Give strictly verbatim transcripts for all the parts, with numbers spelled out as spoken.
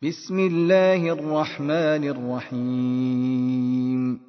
بسم الله الرحمن الرحيم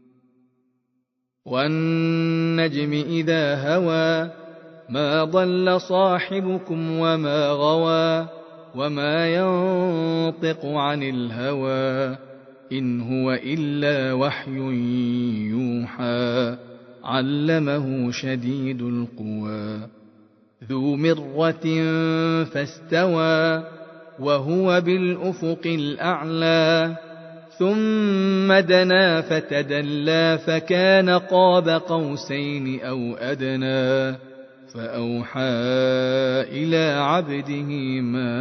والنجم إذا هوى ما ضل صاحبكم وما غوى وما ينطق عن الهوى إن هو إلا وحي يوحى علمه شديد القوى ذو مرة فاستوى وهو بالأفق الأعلى ثم دنا فتدلى فكان قاب قوسين أو أدنى فأوحى إلى عبده ما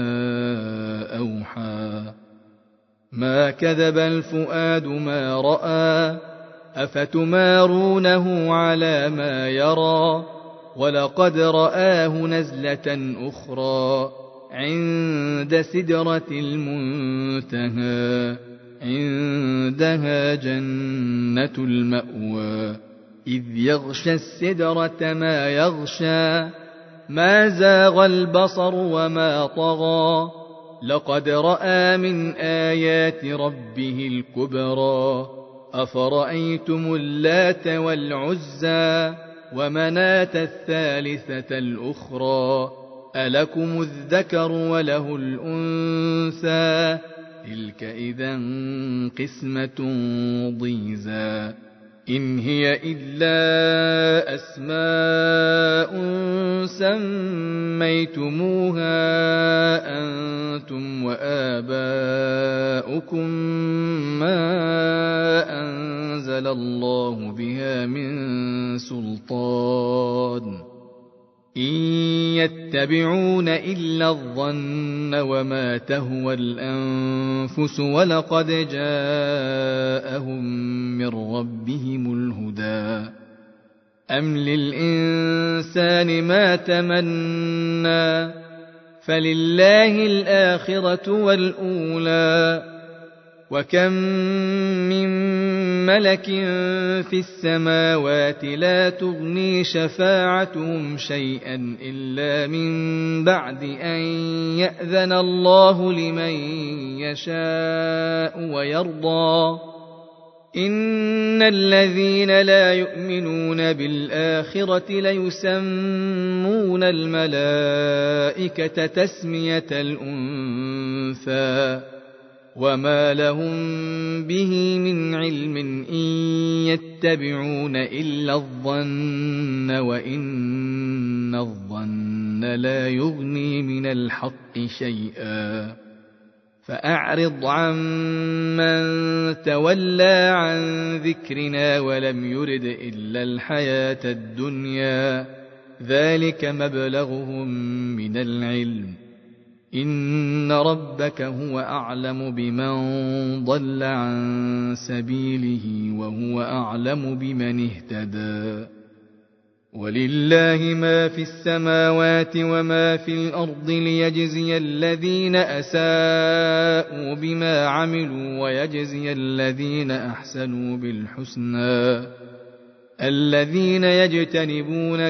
أوحى ما كذب الفؤاد ما رأى أفتمارونه على ما يرى ولقد رآه نزلة أخرى عند سدرة المنتهى عندها جنة المأوى إذ يغشى السدرة ما يغشى ما زاغ البصر وما طغى لقد رأى من آيات ربه الكبرى أفرأيتم اللات والعزى ومناة الثالثة الأخرى ألكم الذكر وله الأنثى تلك إذا قسمة ضيزى إن هي إلا أسماء سميتموها أنتم وآباؤكم ما أنزل الله بها من سلطان إن يتبعون إلا الظن وما تهوى الأنفس ولقد جاءهم من ربهم الهدى أم للإنسان ما تمنى فلله الآخرة والأولى وكم من ملك في السماوات لا تغني شفاعتهم شيئا إلا من بعد أن يأذن الله لمن يشاء ويرضى إن الذين لا يؤمنون بالآخرة ليسمون الملائكة تسمية الأنثى وما لهم به من علم إن يتبعون إلا الظن وإن الظن لا يغني من الحق شيئا فأعرض عن من تولى عن ذكرنا ولم يرد إلا الحياة الدنيا ذلك مبلغهم من العلم إن ربك هو أعلم بمن ضل عن سبيله وهو أعلم بمن اهتدى ولله ما في السماوات وما في الأرض ليجزي الذين أساءوا بما عملوا ويجزي الذين أحسنوا بالحسنى الذين يجتنبون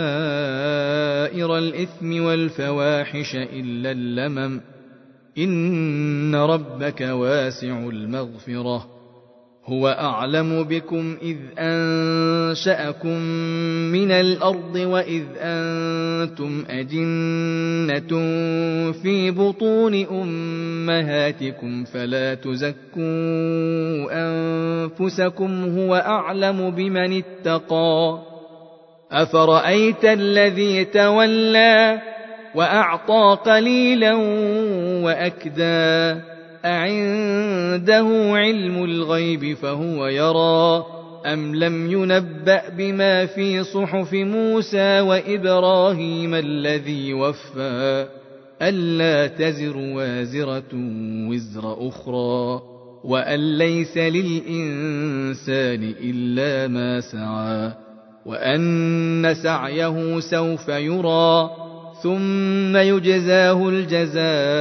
كبائر الإثم والفواحش إلا اللمم إن ربك واسع المغفرة هو أعلم بكم إذ أنشأكم من الأرض وإذ أنتم أجنة في بطون أمهاتكم فلا تزكوا أنفسكم هو أعلم بمن اتقى أفرأيت الذي تولى وأعطى قليلا وأكدى أعنده علم الغيب فهو يرى أم لم ينبأ بما في صحف موسى وإبراهيم الذي وفى ألا تزر وازرة وزر أخرى وأن ليس للإنسان إلا ما سعى وأن سعيه سوف يرى ثم يجزاه الجزاء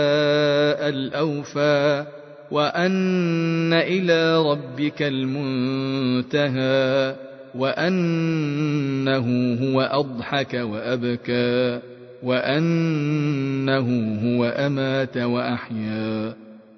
الأوفى وأن إلى ربك المنتهى وأنه هو أضحك وأبكى وأنه هو أمات وأحيا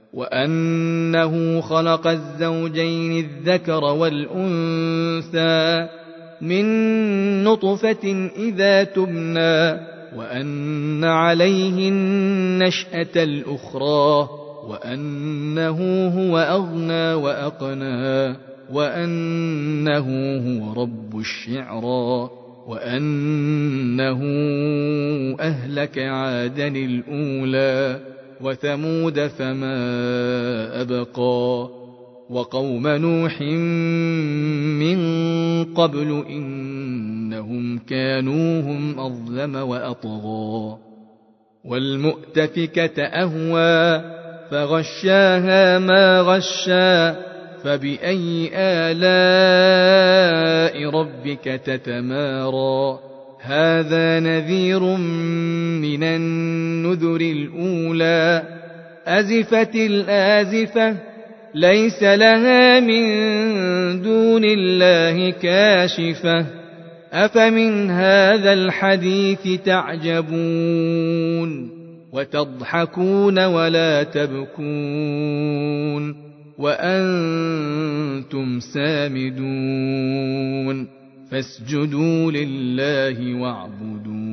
وأنه خلق الزوجين الذكر والأنثى من نطفة إذا تمنى وأن عليه النشأة الأخرى وأنه هو أغنى وأقنى وأنه هو رب الشعرى وأنه أهلك عادا الأولى وثمود فما أبقى وقوم نوح من قبل إنهم كانوا هم أظلم وأطغى والمؤتفكة أهوى فغشاها ما غشا فبأي آلاء ربك تتمارى هذا نذير من النذر الأولى أزفت الآزفة ليس لها من دون الله كاشفة أفمن هذا الحديث تعجبون وتضحكون ولا تبكون وأنتم سامدون فاسجدوا لله واعبدوا